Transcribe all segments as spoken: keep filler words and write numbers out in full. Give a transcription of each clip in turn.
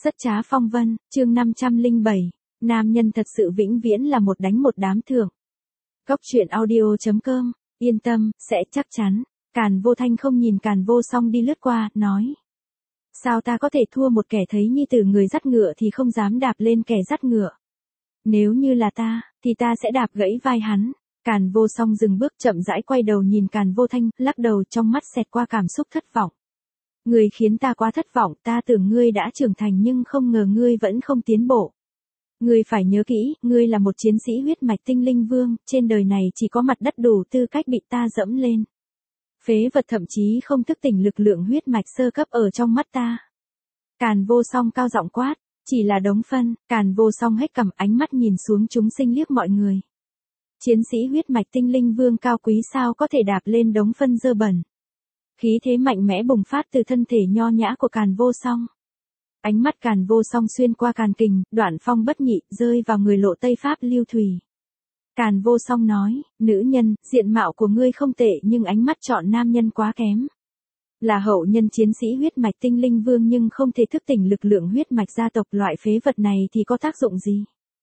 Rất trá phong vân, chương năm trăm lẻ bảy, nam nhân thật sự vĩnh viễn là một đánh một đám thượng. Cốc truyện audio chấm com, yên tâm, sẽ chắc chắn. Càn Vô Thanh không nhìn Càn Vô Song đi lướt qua, nói. Sao ta có thể thua một kẻ thấy nhi tử người dắt ngựa thì không dám đạp lên kẻ dắt ngựa. Nếu như là ta, thì ta sẽ đạp gãy vai hắn. Càn Vô Song dừng bước chậm rãi quay đầu nhìn Càn Vô Thanh, lắc đầu trong mắt xẹt qua cảm xúc thất vọng. Ngươi khiến ta quá thất vọng, ta tưởng ngươi đã trưởng thành nhưng không ngờ ngươi vẫn không tiến bộ. Ngươi phải nhớ kỹ, ngươi là một chiến sĩ huyết mạch tinh linh vương, trên đời này chỉ có mặt đất đủ tư cách bị ta dẫm lên. Phế vật thậm chí không thức tỉnh lực lượng huyết mạch sơ cấp ở trong mắt ta. Càn Vô Song cao giọng quát, chỉ là đống phân. Càn Vô Song hét cầm ánh mắt nhìn xuống chúng sinh liếc mọi người. Chiến sĩ huyết mạch tinh linh vương cao quý sao có thể đạp lên đống phân dơ bẩn. Khí thế mạnh mẽ bùng phát từ thân thể nho nhã của Càn Vô Song. Ánh mắt Càn Vô Song xuyên qua Càn Kình, Đoạn Phong bất nhị, rơi vào người Lộ Tây Pháp Lưu Thủy. Càn Vô Song nói, nữ nhân, diện mạo của ngươi không tệ nhưng ánh mắt chọn nam nhân quá kém. Là hậu nhân chiến sĩ huyết mạch tinh linh vương nhưng không thể thức tỉnh lực lượng huyết mạch gia tộc, loại phế vật này thì có tác dụng gì?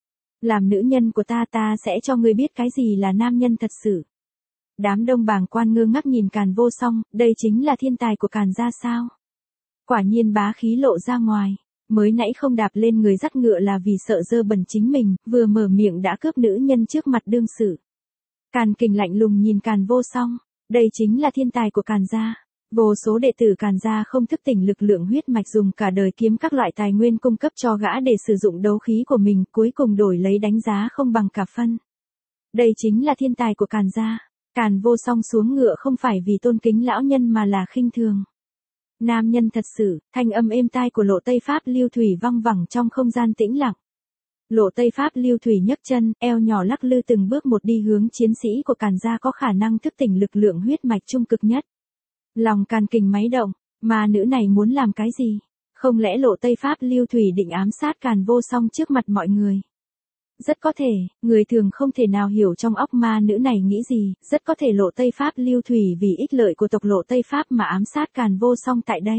Làm nữ nhân của ta ta sẽ cho ngươi biết cái gì là nam nhân thật sự. Đám đông bàng quan ngơ ngác nhìn Càn Vô Song, đây chính là thiên tài của Càn gia sao? Quả nhiên bá khí lộ ra ngoài, mới nãy không đạp lên người dắt ngựa là vì sợ dơ bẩn chính mình, vừa mở miệng đã cướp nữ nhân trước mặt đương sự. Càn Kình lạnh lùng nhìn Càn Vô Song, đây chính là thiên tài của Càn gia. Vô số đệ tử Càn gia không thức tỉnh lực lượng huyết mạch dùng cả đời kiếm các loại tài nguyên cung cấp cho gã để sử dụng đấu khí của mình, cuối cùng đổi lấy đánh giá không bằng cả phân. Đây chính là thiên tài của Càn gia. Càn Vô Song xuống ngựa không phải vì tôn kính lão nhân mà là khinh thường. Nam nhân thật sự, thanh âm êm tai của Lộ Tây Pháp Lưu Thủy văng vẳng trong không gian tĩnh lặng. Lộ Tây Pháp Lưu Thủy nhấc chân, eo nhỏ lắc lư từng bước một đi hướng chiến sĩ của Càn gia có khả năng thức tỉnh lực lượng huyết mạch trung cực nhất. Lòng Càn Kình máy động, mà nữ này muốn làm cái gì? Không lẽ Lộ Tây Pháp Lưu Thủy định ám sát Càn Vô Song trước mặt mọi người? Rất có thể, người thường không thể nào hiểu trong óc ma nữ này nghĩ gì, rất có thể Lộ Tây Pháp Lưu Thủy vì ích lợi của tộc Lộ Tây Pháp mà ám sát Càn Vô Song tại đây.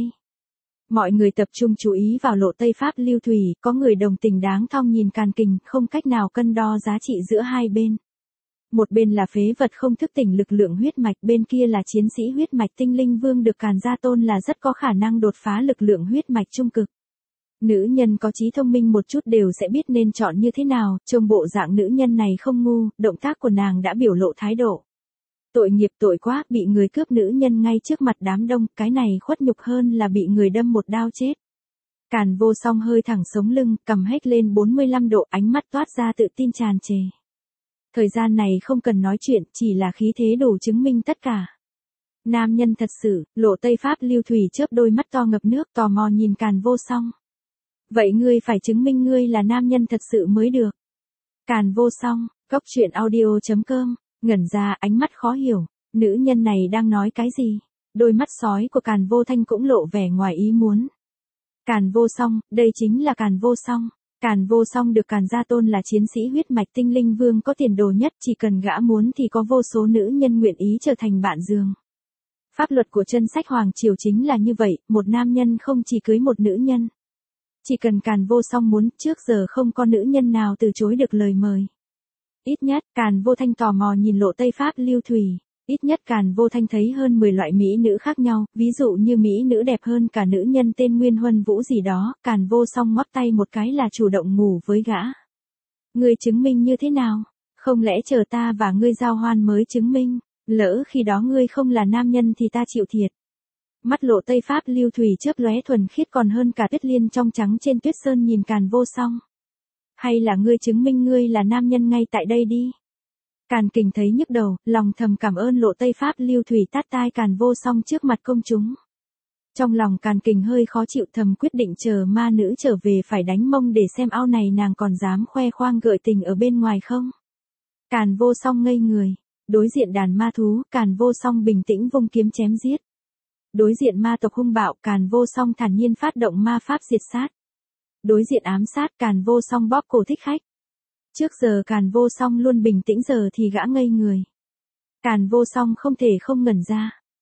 Mọi người tập trung chú ý vào Lộ Tây Pháp Lưu Thủy, có người đồng tình đáng thong nhìn Càn Kình, không cách nào cân đo giá trị giữa hai bên. Một bên là phế vật không thức tỉnh lực lượng huyết mạch, bên kia là chiến sĩ huyết mạch tinh linh vương được Càn gia tôn là rất có khả năng đột phá lực lượng huyết mạch trung cực. Nữ nhân có trí thông minh một chút đều sẽ biết nên chọn như thế nào, trông bộ dạng nữ nhân này không ngu, động tác của nàng đã biểu lộ thái độ. Tội nghiệp tội quá, bị người cướp nữ nhân ngay trước mặt đám đông, cái này khuất nhục hơn là bị người đâm một đao chết. Càn Vô Song hơi thẳng sống lưng, cầm hét lên bốn mươi lăm độ, ánh mắt toát ra tự tin tràn trề. Thời gian này không cần nói chuyện, chỉ là khí thế đủ chứng minh tất cả. Nam nhân thật sự, Lộ Tây Pháp Lưu Thủy chớp đôi mắt to ngập nước tò mò nhìn Càn Vô Song. Vậy ngươi phải chứng minh ngươi là nam nhân thật sự mới được. Càn Vô Song, cốc truyện audio chấm com, ngẩn ra ánh mắt khó hiểu, nữ nhân này đang nói cái gì? Đôi mắt sói của Càn Vô Thanh cũng lộ vẻ ngoài ý muốn. Càn Vô Song, đây chính là Càn Vô Song. Càn Vô Song được Càn gia tôn là chiến sĩ huyết mạch tinh linh vương có tiền đồ nhất, chỉ cần gã muốn thì có vô số nữ nhân nguyện ý trở thành bạn giường. Pháp luật của chân sách Hoàng Triều chính là như vậy, một nam nhân không chỉ cưới một nữ nhân. Chỉ cần Càn Vô Song muốn, trước giờ không có nữ nhân nào từ chối được lời mời. Ít nhất, Càn Vô Thanh tò mò nhìn Lộ Tây Pháp Lưu Thủy. Ít nhất Càn Vô Thanh thấy hơn mười loại mỹ nữ khác nhau, ví dụ như mỹ nữ đẹp hơn cả nữ nhân tên Nguyên Huân Vũ gì đó, Càn Vô Song ngoắc tay một cái là chủ động ngủ với gã. Ngươi chứng minh như thế nào? Không lẽ chờ ta và ngươi giao hoan mới chứng minh? Lỡ khi đó ngươi không là nam nhân thì ta chịu thiệt. Mắt Lộ Tây Pháp Lưu Thủy chớp lóe thuần khiết còn hơn cả tuyết liên trong trắng trên tuyết sơn nhìn Càn Vô Song. Hay là ngươi chứng minh ngươi là nam nhân ngay tại đây đi. Càn Kình thấy nhức đầu, lòng thầm cảm ơn Lộ Tây Pháp Lưu Thủy tát tai Càn Vô Song trước mặt công chúng. Trong lòng Càn Kình hơi khó chịu, thầm quyết định chờ ma nữ trở về phải đánh mông để xem ao này nàng còn dám khoe khoang gợi tình ở bên ngoài không. Càn Vô Song ngây người, đối diện đàn ma thú, Càn Vô Song bình tĩnh vung kiếm chém giết. Đối diện ma tộc hung bạo, Càn Vô Song thản nhiên phát động ma pháp diệt sát. Đối diện ám sát, Càn Vô Song bóp cổ thích khách. Trước giờ Càn Vô Song luôn bình tĩnh, giờ thì gã ngây người. Càn Vô Song không thể không ngẩn ra.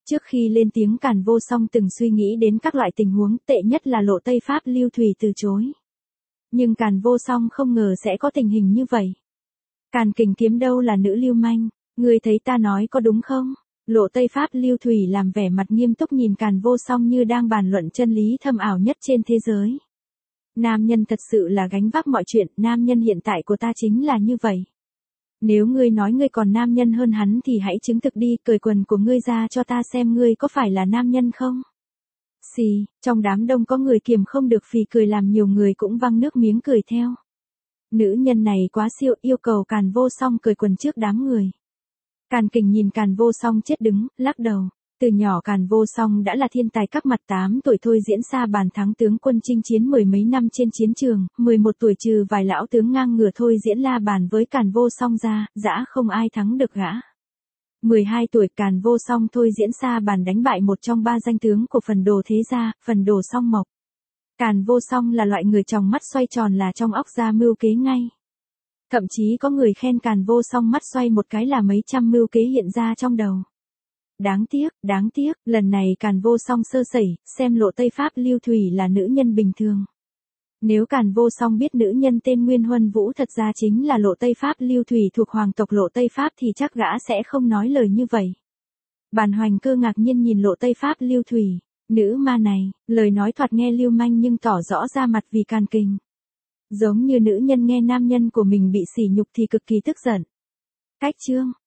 Trước khi lên tiếng Càn Vô Song từng suy nghĩ đến các loại tình huống tệ nhất là Lộ Tây Pháp Lưu Thủy từ chối. Nhưng Càn Vô Song không ngờ sẽ có tình hình như vậy. Càn Kình Kiếm đâu là nữ lưu manh, ngươi thấy ta nói có đúng không? Lộ Tây Pháp Lưu Thủy làm vẻ mặt nghiêm túc nhìn Càn Vô Song như đang bàn luận chân lý thâm ảo nhất trên thế giới. Nam nhân thật sự là gánh vác mọi chuyện, nam nhân hiện tại của ta chính là như vậy. Nếu ngươi nói ngươi còn nam nhân hơn hắn thì hãy chứng thực đi, cởi quần của ngươi ra cho ta xem ngươi có phải là nam nhân không? Xì, trong đám đông có người kiềm không được phì cười làm nhiều người cũng văng nước miếng cười theo. Nữ nhân này quá siêu, yêu cầu Càn Vô Song cởi quần trước đám người. Càn Kình nhìn Càn Vô Song chết đứng, lắc đầu. Từ nhỏ Càn Vô Song đã là thiên tài các mặt, tám tuổi thôi diễn xa bàn thắng tướng quân chinh chiến mười mấy năm trên chiến trường, mười một tuổi trừ vài lão tướng ngang ngửa thôi diễn la bàn với Càn Vô Song ra, dã không ai thắng được gã. mười hai tuổi Càn Vô Song thôi diễn xa bàn đánh bại một trong ba danh tướng của Phần Đồ Thế Gia, Phần Đồ Song Mộc. Càn Vô Song là loại người tròng mắt xoay tròn là trong óc ra mưu kế ngay. Thậm chí có người khen Càn Vô Song mắt xoay một cái là mấy trăm mưu kế hiện ra trong đầu. Đáng tiếc, đáng tiếc, lần này Càn Vô Song sơ sẩy, xem Lộ Tây Pháp Lưu Thủy là nữ nhân bình thường. Nếu Càn Vô Song biết nữ nhân tên Nguyên Huân Vũ thật ra chính là Lộ Tây Pháp Lưu Thủy thuộc hoàng tộc Lộ Tây Pháp thì chắc gã sẽ không nói lời như vậy. Bàn Hoành Cơ ngạc nhiên nhìn Lộ Tây Pháp Lưu Thủy, nữ ma này, lời nói thoạt nghe lưu manh nhưng tỏ rõ ra mặt vì Càn Kình. Giống như nữ nhân nghe nam nhân của mình bị sỉ nhục thì cực kỳ tức giận. Cách chương